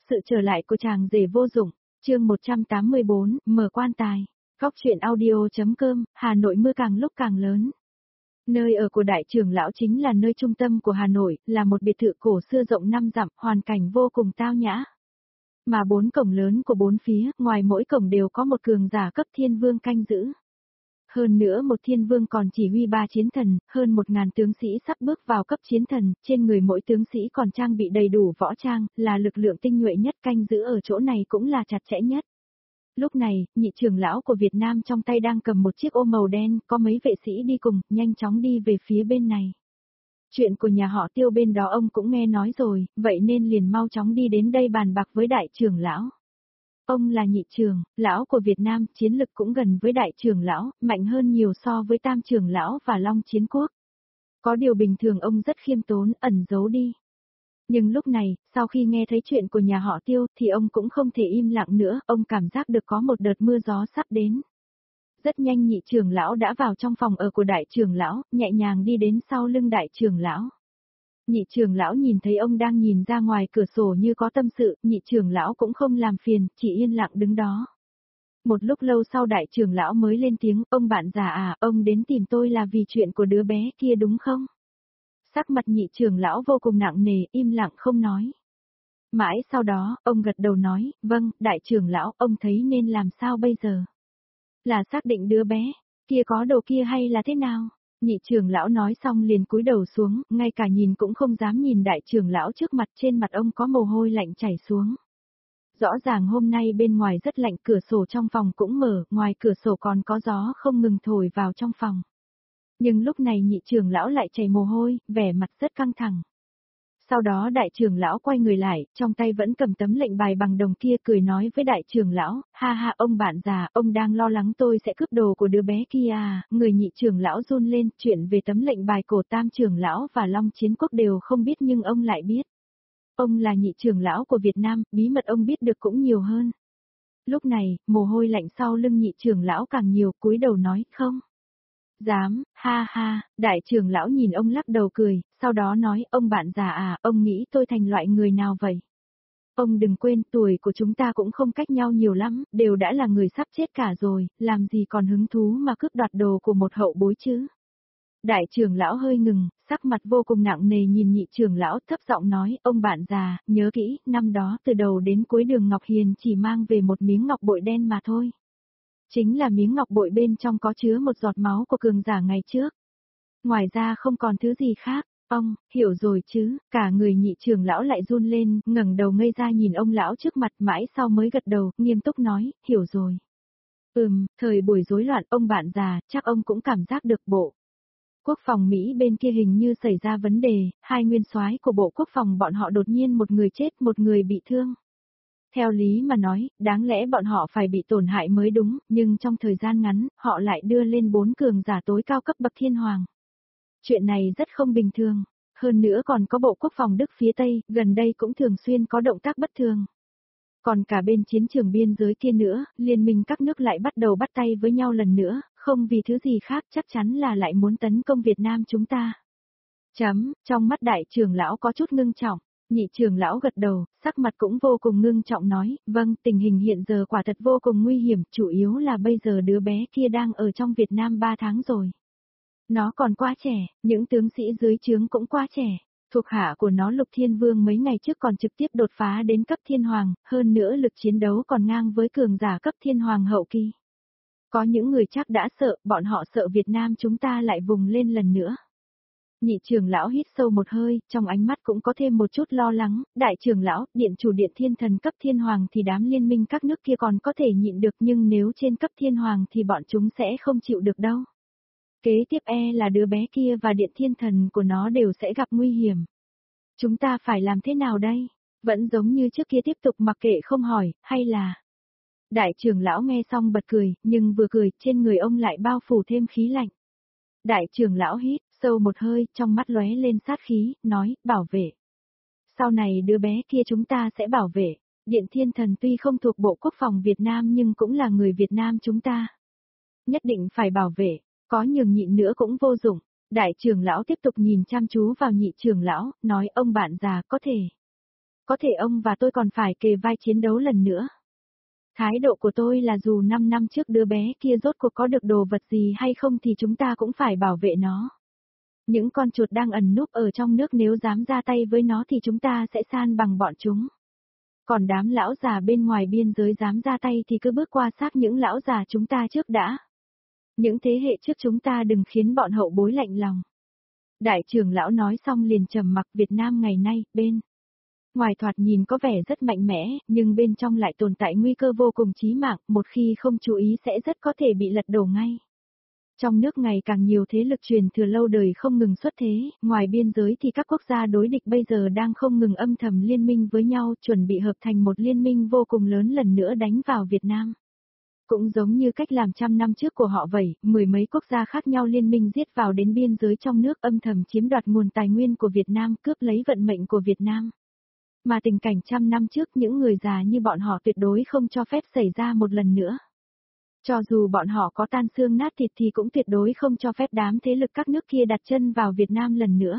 Sự trở lại của chàng rể vô dụng, chương 184, mở quan tài. Góc truyện audio.com, Hà Nội mưa càng lúc càng lớn. Nơi ở của đại trưởng lão chính là nơi trung tâm của Hà Nội, là một biệt thự cổ xưa rộng 5 dặm, hoàn cảnh vô cùng tao nhã. Mà 4 cổng lớn của 4 phía, ngoài mỗi cổng đều có một cường giả cấp thiên vương canh giữ. Hơn nữa một thiên vương còn chỉ huy 3 chiến thần, hơn 1000 tướng sĩ sắp bước vào cấp chiến thần, trên người mỗi tướng sĩ còn trang bị đầy đủ võ trang, là lực lượng tinh nhuệ nhất, canh giữ ở chỗ này cũng là chặt chẽ nhất. Lúc này, nhị trưởng lão của Việt Nam trong tay đang cầm một chiếc ô màu đen, có mấy vệ sĩ đi cùng, nhanh chóng đi về phía bên này. Chuyện của nhà họ Tiêu bên đó ông cũng nghe nói rồi, vậy nên liền mau chóng đi đến đây bàn bạc với đại trưởng lão. Ông là nhị trưởng lão của Việt Nam, chiến lực cũng gần với đại trưởng lão, mạnh hơn nhiều so với tam trưởng lão và Long Chiến Quốc. Có điều bình thường ông rất khiêm tốn, ẩn giấu đi. Nhưng lúc này, sau khi nghe thấy chuyện của nhà họ Tiêu thì ông cũng không thể im lặng nữa, ông cảm giác được có một đợt mưa gió sắp đến. Rất nhanh nhị trưởng lão đã vào trong phòng ở của đại trưởng lão, nhẹ nhàng đi đến sau lưng đại trưởng lão. Nhị trưởng lão nhìn thấy ông đang nhìn ra ngoài cửa sổ như có tâm sự, nhị trưởng lão cũng không làm phiền, chỉ yên lặng đứng đó. Một lúc lâu sau đại trưởng lão mới lên tiếng, ông bạn già à, ông đến tìm tôi là vì chuyện của đứa bé kia đúng không? Sắc mặt nhị trưởng lão vô cùng nặng nề, im lặng không nói. Mãi sau đó, ông gật đầu nói, vâng, đại trưởng lão, ông thấy nên làm sao bây giờ? Là xác định đứa bé kia có đồ kia hay là thế nào? Nhị trưởng lão nói xong liền cúi đầu xuống, ngay cả nhìn cũng không dám nhìn đại trưởng lão trước mặt, trên mặt ông có mồ hôi lạnh chảy xuống. Rõ ràng hôm nay bên ngoài rất lạnh, cửa sổ trong phòng cũng mở, ngoài cửa sổ còn có gió không ngừng thổi vào trong phòng. Nhưng lúc này nhị trưởng lão lại chảy mồ hôi, vẻ mặt rất căng thẳng. Sau đó đại trưởng lão quay người lại, trong tay vẫn cầm tấm lệnh bài bằng đồng kia, cười nói với đại trưởng lão, ha ha ông bạn già, ông đang lo lắng tôi sẽ cướp đồ của đứa bé kia à? Người nhị trưởng lão run lên, chuyện về tấm lệnh bài cổ tam trưởng lão và Long Chiến Quốc đều không biết nhưng ông lại biết. Ông là nhị trưởng lão của Việt Nam, bí mật ông biết được cũng nhiều hơn. Lúc này, mồ hôi lạnh sau lưng nhị trưởng lão càng nhiều, cúi đầu nói, không. Dám, ha ha, đại trưởng lão nhìn ông lắc đầu cười, sau đó nói, ông bạn già à, ông nghĩ tôi thành loại người nào vậy? Ông đừng quên, tuổi của chúng ta cũng không cách nhau nhiều lắm, đều đã là người sắp chết cả rồi, làm gì còn hứng thú mà cướp đoạt đồ của một hậu bối chứ? Đại trưởng lão hơi ngừng, sắc mặt vô cùng nặng nề nhìn nhị trưởng lão, thấp giọng nói, ông bạn già, nhớ kỹ, năm đó từ đầu đến cuối đường Ngọc Hiền chỉ mang về một miếng ngọc bội đen mà thôi. Chính là miếng ngọc bội bên trong có chứa một giọt máu của cường giả ngày trước. Ngoài ra không còn thứ gì khác. Ông, hiểu rồi chứ? Cả người nhị trưởng lão lại run lên, ngẩng đầu ngây ra nhìn ông lão trước mặt, mãi sau mới gật đầu, nghiêm túc nói, hiểu rồi. Thời buổi rối loạn, ông bạn già, chắc ông cũng cảm giác được bộ quốc phòng Mỹ bên kia hình như xảy ra vấn đề, hai nguyên soái của bộ quốc phòng bọn họ đột nhiên một người chết, một người bị thương. Theo lý mà nói, đáng lẽ bọn họ phải bị tổn hại mới đúng, nhưng trong thời gian ngắn, họ lại đưa lên 4 cường giả tối cao cấp bậc thiên hoàng. Chuyện này rất không bình thường. Hơn nữa còn có bộ quốc phòng Đức phía Tây, gần đây cũng thường xuyên có động tác bất thường. Còn cả bên chiến trường biên giới kia nữa, liên minh các nước lại bắt đầu bắt tay với nhau lần nữa, không vì thứ gì khác, chắc chắn là lại muốn tấn công Việt Nam chúng ta. Trong mắt đại trưởng lão có chút ngưng trọng. Nhị trưởng lão gật đầu, sắc mặt cũng vô cùng ngưng trọng nói, vâng, tình hình hiện giờ quả thật vô cùng nguy hiểm, chủ yếu là bây giờ đứa bé kia đang ở trong Việt Nam 3 tháng rồi. Nó còn quá trẻ, những tướng sĩ dưới trướng cũng quá trẻ, thuộc hạ của nó Lục Thiên Vương mấy ngày trước còn trực tiếp đột phá đến cấp thiên hoàng, hơn nữa lực chiến đấu còn ngang với cường giả cấp thiên hoàng hậu kỳ. Có những người chắc đã sợ, bọn họ sợ Việt Nam chúng ta lại vùng lên lần nữa. Nhị trưởng lão hít sâu một hơi, trong ánh mắt cũng có thêm một chút lo lắng, đại trưởng lão, điện chủ điện thiên thần cấp thiên hoàng thì đám liên minh các nước kia còn có thể nhịn được nhưng nếu trên cấp thiên hoàng thì bọn chúng sẽ không chịu được đâu. Kế tiếp là đứa bé kia và điện thiên thần của nó đều sẽ gặp nguy hiểm. Chúng ta phải làm thế nào đây? Vẫn giống như trước kia tiếp tục mặc kệ không hỏi, hay là... Đại trưởng lão nghe xong bật cười, nhưng vừa cười, trên người ông lại bao phủ thêm khí lạnh. Đại trưởng lão hít sâu một hơi, trong mắt lóe lên sát khí, nói, bảo vệ. Sau này đứa bé kia chúng ta sẽ bảo vệ. Điện thiên thần tuy không thuộc Bộ Quốc phòng Việt Nam nhưng cũng là người Việt Nam chúng ta. Nhất định phải bảo vệ, có nhường nhịn nữa cũng vô dụng. Đại trưởng lão tiếp tục nhìn chăm chú vào nhị trưởng lão, nói ông bạn già có thể. Có thể ông và tôi còn phải kề vai chiến đấu lần nữa. Thái độ của tôi là dù 5 năm trước đứa bé kia rốt cuộc có được đồ vật gì hay không thì chúng ta cũng phải bảo vệ nó. Những con chuột đang ẩn núp ở trong nước nếu dám ra tay với nó thì chúng ta sẽ san bằng bọn chúng. Còn đám lão già bên ngoài biên giới dám ra tay thì cứ bước qua xác những lão già chúng ta trước đã. Những thế hệ trước chúng ta đừng khiến bọn hậu bối lạnh lòng. Đại trưởng lão nói xong liền trầm mặc. Việt Nam ngày nay, bên ngoài thoạt nhìn có vẻ rất mạnh mẽ, nhưng bên trong lại tồn tại nguy cơ vô cùng chí mạng, một khi không chú ý sẽ rất có thể bị lật đổ ngay. Trong nước ngày càng nhiều thế lực truyền thừa lâu đời không ngừng xuất thế, ngoài biên giới thì các quốc gia đối địch bây giờ đang không ngừng âm thầm liên minh với nhau, chuẩn bị hợp thành một liên minh vô cùng lớn lần nữa đánh vào Việt Nam. Cũng giống như cách làm trăm năm trước của họ vậy, mười mấy quốc gia khác nhau liên minh giết vào đến biên giới trong nước âm thầm chiếm đoạt nguồn tài nguyên của Việt Nam, cướp lấy vận mệnh của Việt Nam. Mà tình cảnh trăm năm trước những người già như bọn họ tuyệt đối không cho phép xảy ra một lần nữa. Cho dù bọn họ có tan xương nát thịt thì cũng tuyệt đối không cho phép đám thế lực các nước kia đặt chân vào Việt Nam lần nữa.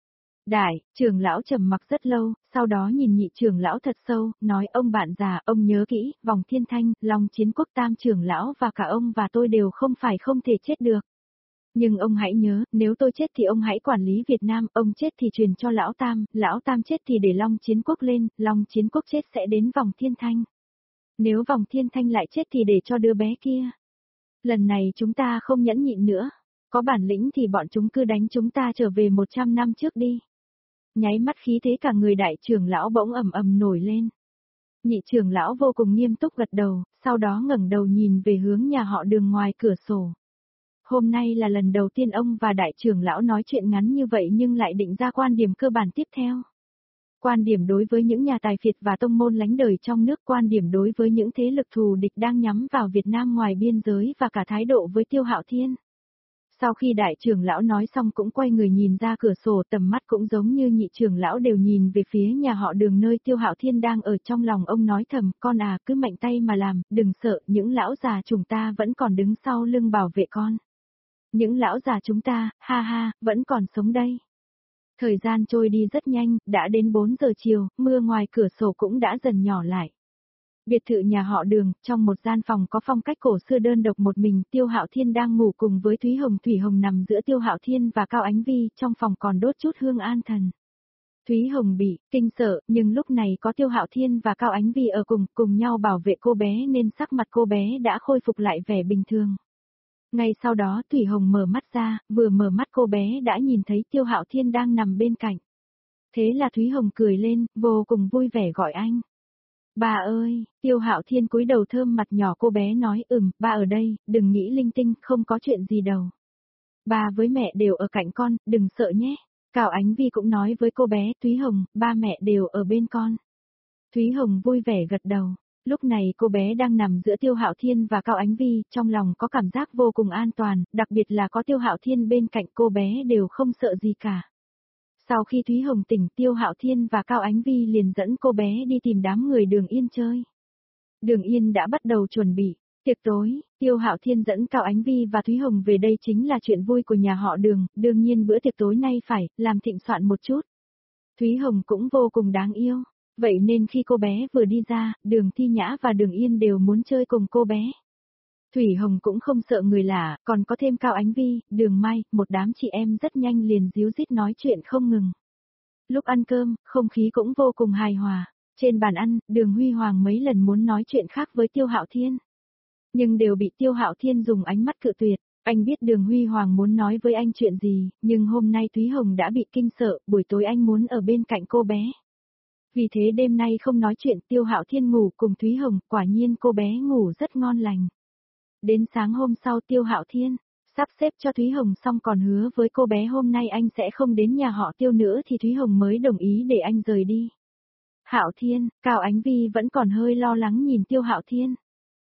Đại trưởng lão trầm mặc rất lâu, sau đó nhìn nhị trưởng lão thật sâu, nói ông bạn già, ông nhớ kỹ, vòng thiên thanh, Long Chiến Quốc tam trưởng lão và cả ông và tôi đều không phải không thể chết được. Nhưng ông hãy nhớ, nếu tôi chết thì ông hãy quản lý Việt Nam, ông chết thì truyền cho lão tam chết thì để Long Chiến Quốc lên, Long Chiến Quốc chết sẽ đến vòng thiên thanh. Nếu vòng thiên thanh lại chết thì để cho đứa bé kia. Lần này chúng ta không nhẫn nhịn nữa. Có bản lĩnh thì bọn chúng cứ đánh chúng ta trở về 100 năm trước đi. Nháy mắt khí thế cả người đại trưởng lão bỗng ầm ầm nổi lên. Nhị trưởng lão vô cùng nghiêm túc gật đầu, sau đó ngẩng đầu nhìn về hướng nhà họ Đường ngoài cửa sổ. Hôm nay là lần đầu tiên ông và đại trưởng lão nói chuyện ngắn như vậy nhưng lại định ra quan điểm cơ bản tiếp theo. Quan điểm đối với những nhà tài phiệt và tông môn lánh đời trong nước, quan điểm đối với những thế lực thù địch đang nhắm vào Việt Nam ngoài biên giới và cả thái độ với Tiêu Hạo Thiên. Sau khi đại trưởng lão nói xong cũng quay người nhìn ra cửa sổ, tầm mắt cũng giống như nhị trưởng lão đều nhìn về phía nhà họ Đường nơi Tiêu Hạo Thiên đang ở. Trong lòng ông nói thầm, con à, cứ mạnh tay mà làm, đừng sợ, những lão già chúng ta vẫn còn đứng sau lưng bảo vệ con. Những lão già chúng ta, ha ha, vẫn còn sống đây. Thời gian trôi đi rất nhanh, đã đến 4 giờ chiều, mưa ngoài cửa sổ cũng đã dần nhỏ lại. Biệt thự nhà họ Đường, trong một gian phòng có phong cách cổ xưa đơn độc một mình, Tiêu Hạo Thiên đang ngủ cùng với Thúy Hồng. Thủy Hồng nằm giữa Tiêu Hạo Thiên và Cao Ánh Vi, trong phòng còn đốt chút hương an thần. Thúy Hồng bị kinh sợ, nhưng lúc này có Tiêu Hạo Thiên và Cao Ánh Vi ở cùng nhau bảo vệ cô bé nên sắc mặt cô bé đã khôi phục lại vẻ bình thường. Ngay sau đó Thủy Hồng mở mắt ra, vừa mở mắt cô bé đã nhìn thấy Tiêu Hạo Thiên đang nằm bên cạnh. Thế là Thúy Hồng cười lên, vô cùng vui vẻ gọi anh. Bà ơi, Tiêu Hạo Thiên cúi đầu thơm mặt nhỏ cô bé nói, ba ở đây, đừng nghĩ linh tinh, không có chuyện gì đâu. Ba với mẹ đều ở cạnh con, đừng sợ nhé. Cao Ánh Vi cũng nói với cô bé, Thúy Hồng, ba mẹ đều ở bên con. Thúy Hồng vui vẻ gật đầu. Lúc này cô bé đang nằm giữa Tiêu Hạo Thiên và Cao Ánh Vi, trong lòng có cảm giác vô cùng an toàn, đặc biệt là có Tiêu Hạo Thiên bên cạnh cô bé đều không sợ gì cả. Sau khi Thúy Hồng tỉnh, Tiêu Hạo Thiên và Cao Ánh Vi liền dẫn cô bé đi tìm đám người Đường Yên chơi. Đường Yên đã bắt đầu chuẩn bị tiệc tối, Tiêu Hạo Thiên dẫn Cao Ánh Vi và Thúy Hồng về đây chính là chuyện vui của nhà họ Đường, đương nhiên bữa tiệc tối nay phải làm thịnh soạn một chút. Thúy Hồng cũng vô cùng đáng yêu. Vậy nên khi cô bé vừa đi ra, Đường Thi Nhã và Đường Yên đều muốn chơi cùng cô bé. Thủy Hồng cũng không sợ người lạ, còn có thêm Cao Ánh Vi, Đường Mai, một đám chị em rất nhanh liền díu dít nói chuyện không ngừng. Lúc ăn cơm, không khí cũng vô cùng hài hòa. Trên bàn ăn, Đường Huy Hoàng mấy lần muốn nói chuyện khác với Tiêu Hạo Thiên. Nhưng đều bị Tiêu Hạo Thiên dùng ánh mắt cự tuyệt. Anh biết Đường Huy Hoàng muốn nói với anh chuyện gì, nhưng hôm nay Thúy Hồng đã bị kinh sợ, buổi tối anh muốn ở bên cạnh cô bé. Vì thế đêm nay không nói chuyện, Tiêu Hạo Thiên ngủ cùng Thúy Hồng, quả nhiên cô bé ngủ rất ngon lành. Đến sáng hôm sau Tiêu Hạo Thiên sắp xếp cho Thúy Hồng xong còn hứa với cô bé hôm nay anh sẽ không đến nhà họ Tiêu nữa thì Thúy Hồng mới đồng ý để anh rời đi. Hạo Thiên, Cao Ánh Vi vẫn còn hơi lo lắng nhìn Tiêu Hạo Thiên.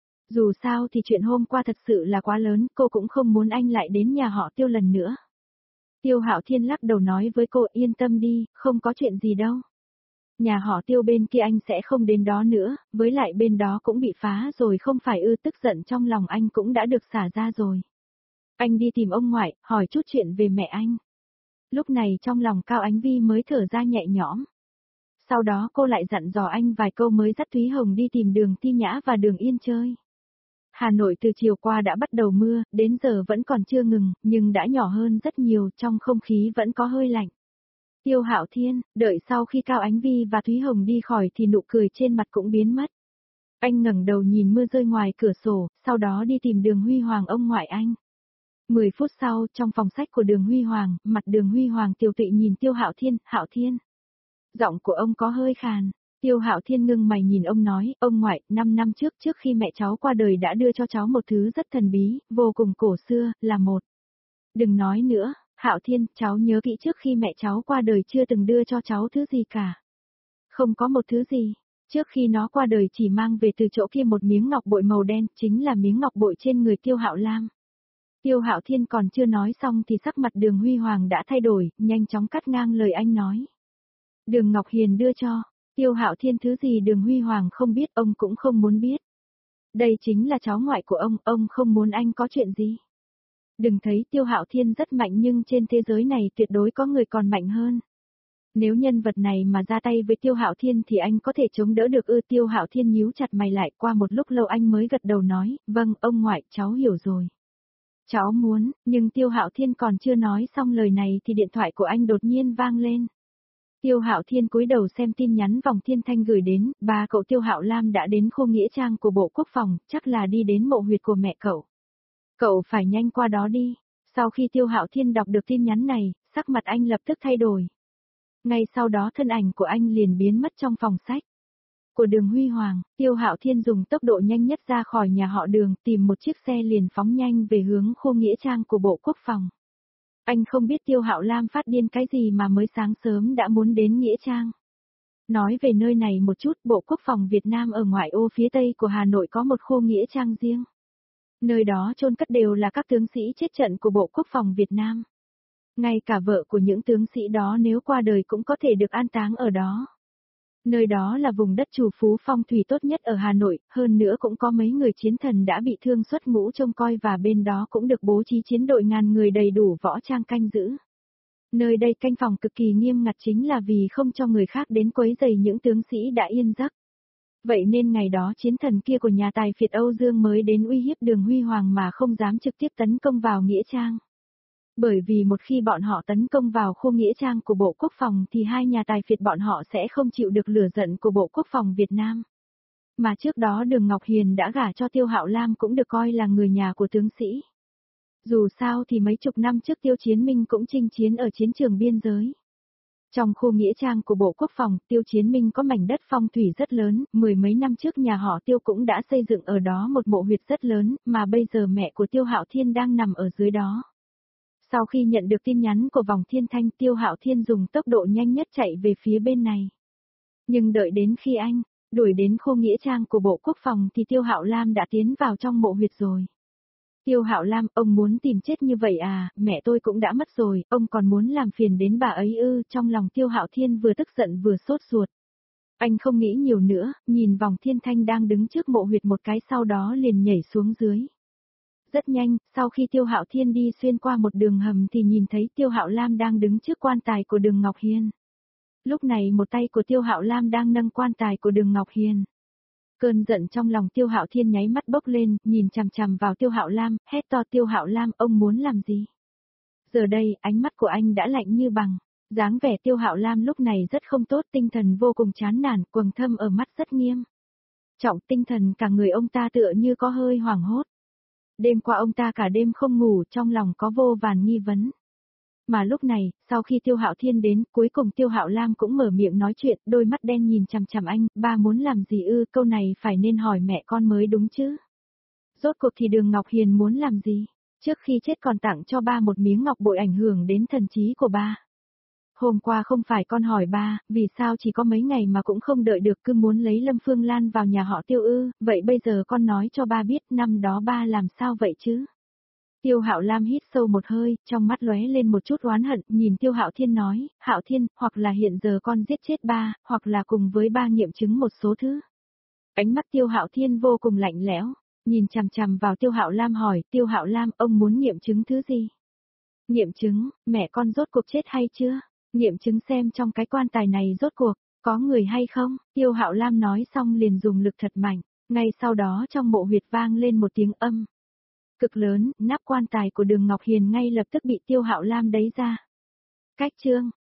Dù sao thì chuyện hôm qua thật sự là quá lớn, cô cũng không muốn anh lại đến nhà họ Tiêu lần nữa. Tiêu Hạo Thiên lắc đầu nói với cô, yên tâm đi, không có chuyện gì đâu. Nhà họ Tiêu bên kia anh sẽ không đến đó nữa, với lại bên đó cũng bị phá rồi không phải tức giận trong lòng anh cũng đã được xả ra rồi. Anh đi tìm ông ngoại, hỏi chút chuyện về mẹ anh. Lúc này trong lòng Cao Ánh Vi mới thở ra nhẹ nhõm. Sau đó cô lại dặn dò anh vài câu mới dắt Thúy Hồng đi tìm Đường Ti Nhã và Đường Yên chơi. Hà Nội từ chiều qua đã bắt đầu mưa, đến giờ vẫn còn chưa ngừng, nhưng đã nhỏ hơn rất nhiều, trong không khí vẫn có hơi lạnh. Tiêu Hạo Thiên, đợi sau khi Cao Ánh Vi và Thúy Hồng đi khỏi thì nụ cười trên mặt cũng biến mất. Anh ngẩng đầu nhìn mưa rơi ngoài cửa sổ, sau đó đi tìm Đường Huy Hoàng ông ngoại anh. 10 phút sau, trong phòng sách của Đường Huy Hoàng, mặt Đường Huy Hoàng tiều tụy nhìn Tiêu Hạo Thiên. Giọng của ông có hơi khàn. Tiêu Hạo Thiên ngưng mày nhìn ông nói, ông ngoại, 5 năm trước khi mẹ cháu qua đời đã đưa cho cháu một thứ rất thần bí, vô cùng cổ xưa, là một. Đừng nói nữa, Hạo Thiên, cháu nhớ kỹ trước khi mẹ cháu qua đời chưa từng đưa cho cháu thứ gì cả. Không có một thứ gì. Trước khi nó qua đời chỉ mang về từ chỗ kia một miếng ngọc bội màu đen, chính là miếng ngọc bội trên người Tiêu Hạo Lam. Tiêu Hạo Thiên còn chưa nói xong thì sắc mặt Đường Huy Hoàng đã thay đổi, nhanh chóng cắt ngang lời anh nói. Đường Ngọc Hiền đưa cho. Tiêu Hạo Thiên thứ gì Đường Huy Hoàng không biết, ông cũng không muốn biết. Đây chính là cháu ngoại của ông không muốn anh có chuyện gì. Đừng thấy Tiêu Hạo Thiên rất mạnh nhưng trên thế giới này tuyệt đối có người còn mạnh hơn. Nếu nhân vật này mà ra tay với Tiêu Hạo Thiên thì anh có thể chống đỡ được ư? Tiêu Hạo Thiên nhíu chặt mày lại, qua một lúc lâu anh mới gật đầu nói, vâng, ông ngoại, cháu hiểu rồi. Cháu muốn, nhưng Tiêu Hạo Thiên còn chưa nói xong lời này thì điện thoại của anh đột nhiên vang lên. Tiêu Hạo Thiên cúi đầu xem tin nhắn Vòng Thiên Thanh gửi đến, ba cậu Tiêu Hạo Lam đã đến khu nghĩa trang của Bộ Quốc phòng, chắc là đi đến mộ huyệt của mẹ cậu. Cậu phải nhanh qua đó đi. Sau khi Tiêu Hạo Thiên đọc được tin nhắn này, sắc mặt anh lập tức thay đổi. Ngay sau đó thân ảnh của anh liền biến mất trong phòng sách của Đường Huy Hoàng. Tiêu Hạo Thiên dùng tốc độ nhanh nhất ra khỏi nhà họ Đường, tìm một chiếc xe liền phóng nhanh về hướng khu nghĩa trang của Bộ Quốc phòng. Anh không biết Tiêu Hạo Lam phát điên cái gì mà mới sáng sớm đã muốn đến nghĩa trang. Nói về nơi này một chút, Bộ Quốc phòng Việt Nam ở ngoại ô phía tây của Hà Nội có một khu nghĩa trang riêng. Nơi đó chôn cất đều là các tướng sĩ chết trận của Bộ Quốc phòng Việt Nam. Ngay cả vợ của những tướng sĩ đó nếu qua đời cũng có thể được an táng ở đó. Nơi đó là vùng đất trù phú phong thủy tốt nhất ở Hà Nội, hơn nữa cũng có mấy người chiến thần đã bị thương xuất ngũ trông coi và bên đó cũng được bố trí chiến đội ngàn người đầy đủ võ trang canh giữ. Nơi đây canh phòng cực kỳ nghiêm ngặt chính là vì không cho người khác đến quấy rầy những tướng sĩ đã yên giấc. Vậy nên ngày đó chiến thần kia của nhà tài phiệt Âu Dương mới đến uy hiếp Đường Huy Hoàng mà không dám trực tiếp tấn công vào nghĩa trang. Bởi vì một khi bọn họ tấn công vào khu nghĩa trang của Bộ Quốc phòng thì hai nhà tài phiệt bọn họ sẽ không chịu được lửa giận của Bộ Quốc phòng Việt Nam. Mà trước đó Đường Ngọc Hiền đã gả cho Tiêu Hạo Lam cũng được coi là người nhà của tướng sĩ. Dù sao thì mấy chục năm trước Tiêu Chiến Minh cũng chinh chiến ở chiến trường biên giới. Trong khu nghĩa trang của Bộ Quốc phòng, Tiêu Chiến Minh có mảnh đất phong thủy rất lớn, mười mấy năm trước nhà họ Tiêu cũng đã xây dựng ở đó một mộ huyệt rất lớn, mà bây giờ mẹ của Tiêu Hạo Thiên đang nằm ở dưới đó. Sau khi nhận được tin nhắn của Vòng Thiên Thanh, Tiêu Hạo Thiên dùng tốc độ nhanh nhất chạy về phía bên này. Nhưng đợi đến khi anh đuổi đến khu nghĩa trang của Bộ Quốc phòng thì Tiêu Hạo Lam đã tiến vào trong mộ huyệt rồi. Tiêu Hạo Lam, ông muốn tìm chết như vậy à? Mẹ tôi cũng đã mất rồi, ông còn muốn làm phiền đến bà ấy ư? Trong lòng Tiêu Hạo Thiên vừa tức giận vừa sốt ruột. Anh không nghĩ nhiều nữa, nhìn Vòng Thiên Thanh đang đứng trước mộ huyệt một cái sau đó liền nhảy xuống dưới. Rất nhanh, sau khi Tiêu Hạo Thiên đi xuyên qua một đường hầm thì nhìn thấy Tiêu Hạo Lam đang đứng trước quan tài của Đường Ngọc Hiền. Lúc này một tay của Tiêu Hạo Lam đang nâng quan tài của Đường Ngọc Hiền. Cơn giận trong lòng Tiêu Hạo Thiên nháy mắt bốc lên, nhìn chằm chằm vào Tiêu Hạo Lam, hét to Tiêu Hạo Lam, ông muốn làm gì? Giờ đây, ánh mắt của anh đã lạnh như bằng. Dáng vẻ Tiêu Hạo Lam lúc này rất không tốt, tinh thần vô cùng chán nản, quầng thâm ở mắt rất nghiêm. Trọng tinh thần cả người ông ta tựa như có hơi hoảng hốt. Đêm qua ông ta cả đêm không ngủ, trong lòng có vô vàn nghi vấn. Mà lúc này, sau khi Tiêu Hạo Thiên đến, cuối cùng Tiêu Hạo Lam cũng mở miệng nói chuyện, đôi mắt đen nhìn chằm chằm anh, ba muốn làm gì ư? Câu này phải nên hỏi mẹ con mới đúng chứ. Rốt cuộc thì Đường Ngọc Hiền muốn làm gì? Trước khi chết còn tặng cho ba một miếng ngọc bội ảnh hưởng đến thần trí của ba. Hôm qua không phải con hỏi ba, vì sao chỉ có mấy ngày mà cũng không đợi được cứ muốn lấy Lâm Phương Lan vào nhà họ Tiêu ư? Vậy bây giờ con nói cho ba biết năm đó ba làm sao vậy chứ? Tiêu Hạo Lam hít sâu một hơi, trong mắt lóe lên một chút oán hận, nhìn Tiêu Hạo Thiên nói, Hạo Thiên, hoặc là hiện giờ con giết chết ba, hoặc là cùng với ba nghiệm chứng một số thứ. Ánh mắt Tiêu Hạo Thiên vô cùng lạnh lẽo, nhìn chằm chằm vào Tiêu Hạo Lam hỏi, Tiêu Hạo Lam, ông muốn nghiệm chứng thứ gì? Nghiệm chứng, mẹ con rốt cuộc chết hay chưa? Nghiệm chứng xem trong cái quan tài này rốt cuộc Có người hay không? Tiêu Hạo Lam nói xong liền dùng lực thật mạnh, ngay sau đó trong mộ huyệt vang lên một tiếng âm cực lớn, nắp quan tài của Đường Ngọc Hiền ngay lập tức bị Tiêu Hạo Lam đẩy ra. Cách chương